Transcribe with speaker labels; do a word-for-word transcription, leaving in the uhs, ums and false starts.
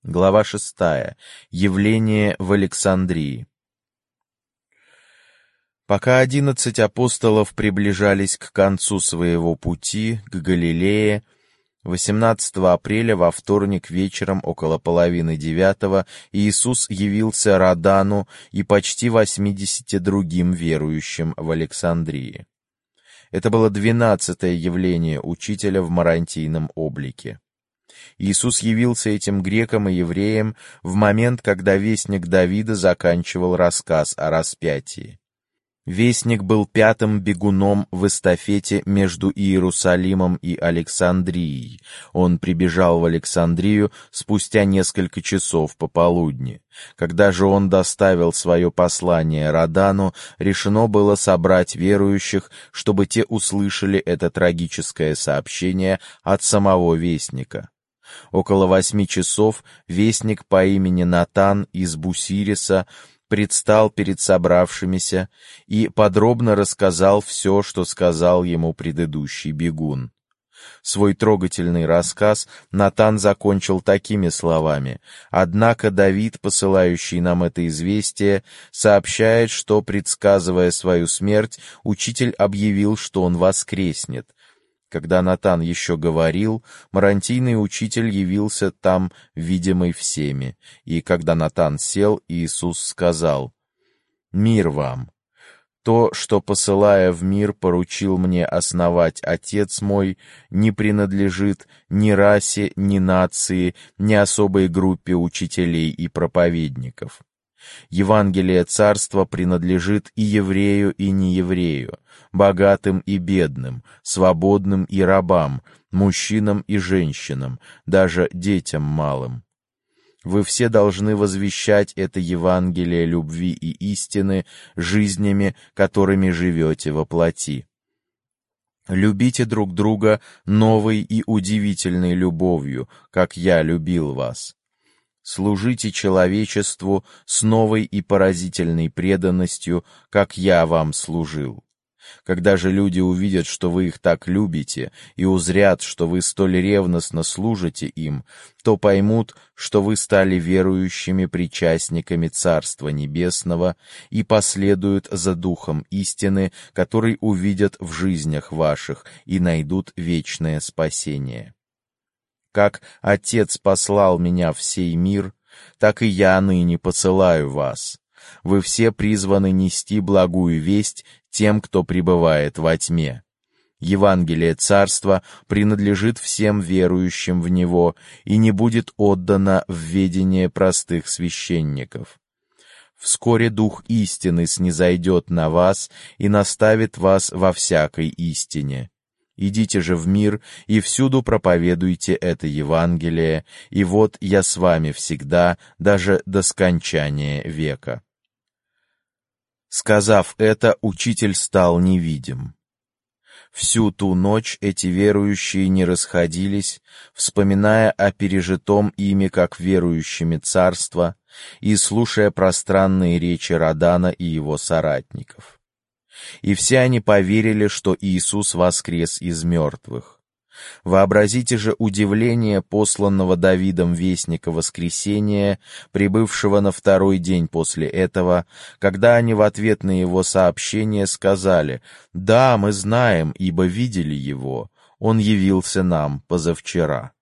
Speaker 1: Глава шестая. Явление в Александрии. Пока одиннадцать апостолов приближались к концу своего пути, к Галилее, восемнадцатого апреля во вторник вечером около половины девятого Иисус явился Родану и почти восьмидесяти другим верующим в Александрии. Это было двенадцатое явление Учителя в морантийном облике. Иисус явился этим грекам и евреям в момент, когда вестник Давида заканчивал рассказ о распятии. Вестник был пятым бегуном в эстафете между Иерусалимом и Александрией. Он прибежал в Александрию спустя несколько часов пополудни. Когда же он доставил свое послание Родану, решено было собрать верующих, чтобы те услышали это трагическое сообщение от самого вестника. Около восьми часов вестник по имени Натан из Бусириса предстал перед собравшимися и подробно рассказал все, что сказал ему предыдущий бегун. Свой трогательный рассказ Натан закончил такими словами: «Однако Давид, посылающий нам это известие, сообщает, что, предсказывая свою смерть, Учитель объявил, что он воскреснет». Когда Натан еще говорил, морантийный учитель явился там, видимый всеми, и когда Натан сел, Иисус сказал: «Мир вам! То, что, посылая в мир, поручил мне основать Отец мой, не принадлежит ни расе, ни нации, ни особой группе учителей и проповедников. Евангелие Царства принадлежит и еврею, и нееврею, богатым и бедным, свободным и рабам, мужчинам и женщинам, даже детям малым. Вы все должны возвещать это Евангелие любви и истины жизнями, которыми живете во плоти. Любите друг друга новой и удивительной любовью, как я любил вас. Служите человечеству с новой и поразительной преданностью, как я вам служил. Когда же люди увидят, что вы их так любите, и узрят, что вы столь ревностно служите им, то поймут, что вы стали верующими причастниками Царства Небесного и последуют за Духом истины, который увидят в жизнях ваших и найдут вечное спасение. Как Отец послал меня в сей мир, так и я ныне посылаю вас. Вы все призваны нести благую весть тем, кто пребывает во тьме. Евангелие Царства принадлежит всем верующим в него и не будет отдано в ведение простых священников. Вскоре Дух истины снизойдет на вас и наставит вас во всякой истине. Идите же в мир и всюду проповедуйте это Евангелие, и вот я с вами всегда, даже до скончания века». Сказав это, Учитель стал невидим. Всю ту ночь эти верующие не расходились, вспоминая о пережитом ими как верующими царства и слушая пространные речи Родана и его соратников. И все они поверили, что Иисус воскрес из мертвых. Вообразите же удивление посланного Давидом вестника воскресения, прибывшего на второй день после этого, когда они в ответ на его сообщение сказали: «Да, мы знаем, ибо видели его, он явился нам позавчера».